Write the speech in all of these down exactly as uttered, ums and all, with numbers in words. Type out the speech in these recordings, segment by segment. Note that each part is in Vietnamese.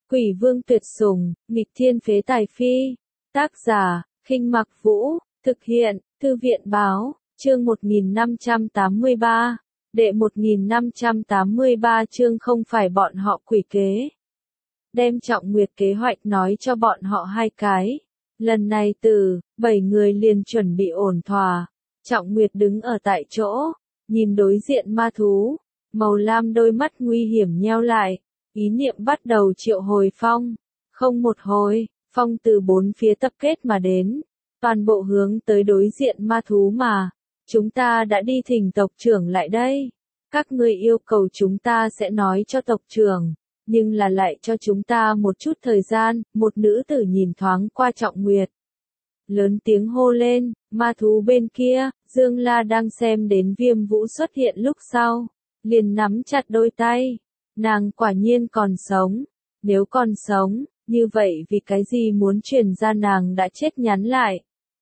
Quỷ vương tuyệt sủng, nghịch thiên phế tài phi. Tác giả, Khinh Mặc Vũ, thực hiện, Thư viện Báo, chương một nghìn năm trăm tám mươi ba. Đệ một nghìn năm trăm tám mươi ba chương không phải bọn họ quỷ kế. Đem Trọng Nguyệt kế hoạch nói cho bọn họ hai cái. Lần này từ, bảy người liền chuẩn bị ổn thỏa. Trọng Nguyệt đứng ở tại chỗ, nhìn đối diện ma thú. Màu lam đôi mắt nguy hiểm nheo lại. Ý niệm bắt đầu triệu hồi phong. Không một hồi, phong từ bốn phía tập kết mà đến. Toàn bộ hướng tới đối diện ma thú mà. Chúng ta đã đi thỉnh tộc trưởng lại đây. Các ngươi yêu cầu chúng ta sẽ nói cho tộc trưởng. Nhưng là lại cho chúng ta một chút thời gian. Một nữ tử nhìn thoáng qua Trọng Nguyệt. Lớn tiếng hô lên, ma thú bên kia, Dương La đang xem đến Viêm Vũ xuất hiện lúc sau. Liền nắm chặt đôi tay. Nàng quả nhiên còn sống. Nếu còn sống, như vậy vì cái gì muốn truyền ra nàng đã chết nhắn lại.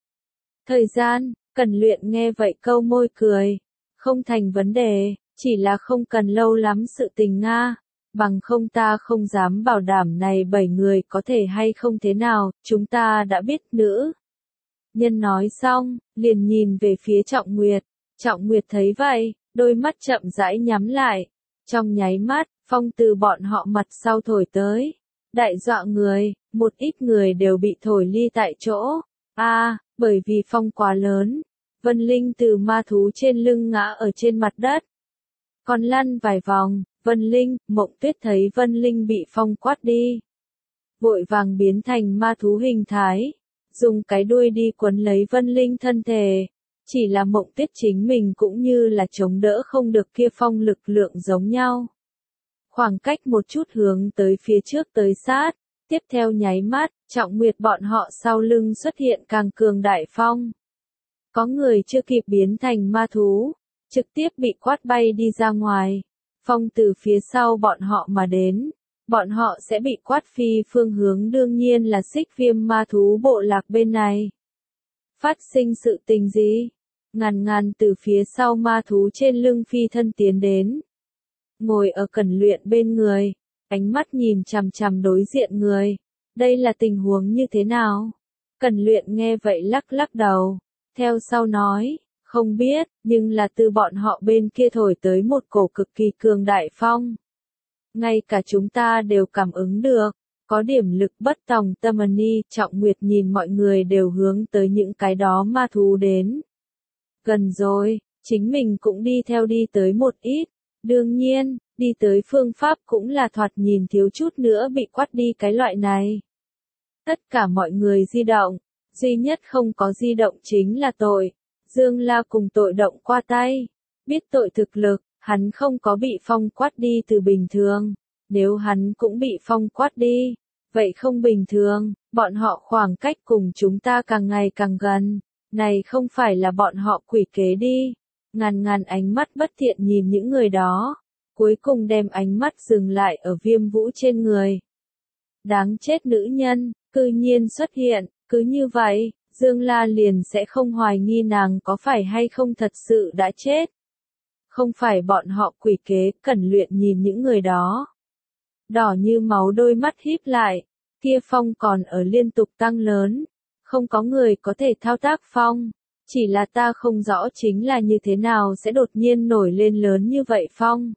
Thời gian, Cẩn Luyện nghe vậy câu môi cười. Không thành vấn đề, chỉ là không cần lâu lắm sự tình Nga. Bằng không ta không dám bảo đảm này bảy người có thể hay không thế nào, chúng ta đã biết nữ. Nhân nói xong, liền nhìn về phía Trọng Nguyệt. Trọng Nguyệt thấy vậy, đôi mắt chậm rãi nhắm lại. Trong nháy mắt, phong từ bọn họ mặt sau thổi tới. Đại dọa người, một ít người đều bị thổi ly tại chỗ. A, à, bởi vì phong quá lớn. Vân Linh từ ma thú trên lưng ngã ở trên mặt đất. Còn lăn vài vòng, Vân Linh, Mộng Tuyết thấy Vân Linh bị phong quát đi. Vội vàng biến thành ma thú hình thái. Dùng cái đuôi đi quấn lấy Vân Linh thân thể. Chỉ là Mộng Tuyết chính mình cũng như là chống đỡ không được kia phong lực lượng giống nhau. Khoảng cách một chút hướng tới phía trước tới sát. Tiếp theo nháy mắt, Trọng Nguyệt bọn họ sau lưng xuất hiện càng cường đại phong. Có người chưa kịp biến thành ma thú. Trực tiếp bị quát bay đi ra ngoài. Phong từ phía sau bọn họ mà đến. Bọn họ sẽ bị quát phi phương hướng đương nhiên là Xích Viêm ma thú bộ lạc bên này. Phát sinh sự tình gì? Ngàn ngàn từ phía sau ma thú trên lưng phi thân tiến đến. Ngồi ở Cẩn Luyện bên người. Ánh mắt nhìn chằm chằm đối diện người. Đây là tình huống như thế nào? Cẩn Luyện nghe vậy lắc lắc đầu. Theo sau nói. Không biết, nhưng là từ bọn họ bên kia thổi tới một cổ cực kỳ cường đại phong. Ngay cả chúng ta đều cảm ứng được, có điểm lực bất tòng tâm ni. Trọng Nguyệt nhìn mọi người đều hướng tới những cái đó ma thú đến. Gần rồi, chính mình cũng đi theo đi tới một ít. Đương nhiên, đi tới phương pháp cũng là thoạt nhìn thiếu chút nữa bị quát đi cái loại này. Tất cả mọi người di động, duy nhất không có di động chính là tội. Dương La cùng tội động qua tay. Biết tội thực lực, hắn không có bị phong quát đi từ bình thường. Nếu hắn cũng bị phong quát đi, vậy không bình thường, bọn họ khoảng cách cùng chúng ta càng ngày càng gần. Này không phải là bọn họ quỷ kế đi. Ngàn ngàn ánh mắt bất thiện nhìn những người đó. Cuối cùng đem ánh mắt dừng lại ở Viêm Vũ trên người. Đáng chết nữ nhân, cư nhiên xuất hiện, cứ như vậy. Dương La liền sẽ không hoài nghi nàng có phải hay không thật sự đã chết. Không phải bọn họ quỷ kế. Cẩn Luyện nhìn những người đó. Đỏ như máu đôi mắt híp lại. Kia phong còn ở liên tục tăng lớn. Không có người có thể thao tác phong. Chỉ là ta không rõ chính là như thế nào sẽ đột nhiên nổi lên lớn như vậy phong.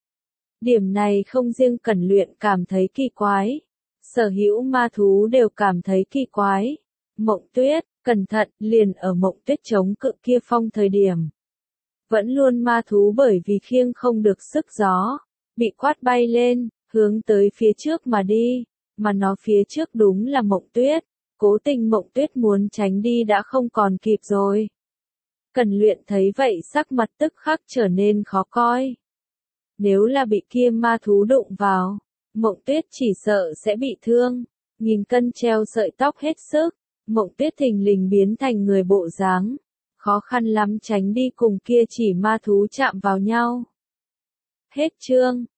Điểm này không riêng Cẩn Luyện cảm thấy kỳ quái. Sở hữu ma thú đều cảm thấy kỳ quái. Mộng Tuyết, cẩn thận, liền ở Mộng Tuyết chống cự kia phong thời điểm. Vẫn luôn ma thú bởi vì khiêng không được sức gió. Bị quát bay lên, hướng tới phía trước mà đi. Mà nó phía trước đúng là Mộng Tuyết. Cố tình Mộng Tuyết muốn tránh đi đã không còn kịp rồi. Cẩn Luyện thấy vậy sắc mặt tức khắc trở nên khó coi. Nếu là bị kia ma thú đụng vào, Mộng Tuyết chỉ sợ sẽ bị thương. Nghìn cân treo sợi tóc hết sức. Mộng Tuyết thình lình biến thành người bộ dáng. Khó khăn lắm tránh đi cùng kia chỉ ma thú chạm vào nhau. Hết chương.